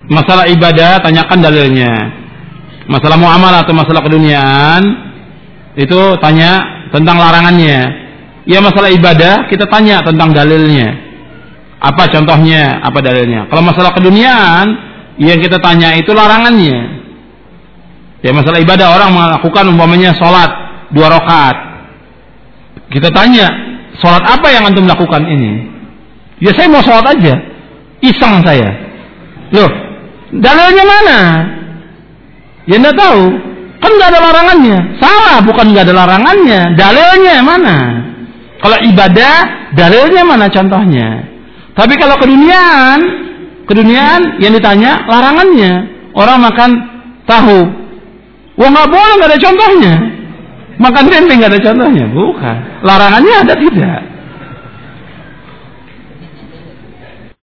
Masalah ibadah tanyakan dalilnya. Masalah muamalah atau masalah keduniaan itu tanya tentang larangannya. Ya masalah ibadah kita tanya tentang dalilnya. Apa contohnya, apa dalilnya. Kalau masalah keduniaan yang kita tanya itu larangannya. Ya masalah ibadah orang melakukan umpamanya sholat 2 rakaat. Kita tanya, sholat apa yang antum lakukan ini? Ya saya mau sholat aja, iseng saya. Loh, dalilnya mana? Ya enggak tahu. Kan enggak ada larangannya. Salah, bukan enggak ada larangannya. Dalilnya mana? Kalau ibadah, dalilnya mana contohnya? Tapi kalau keduniaan yang ditanya larangannya. Orang makan tahu. Wah enggak boleh, enggak ada contohnya. Makan tempe enggak ada contohnya. Bukan. Larangannya ada tidak?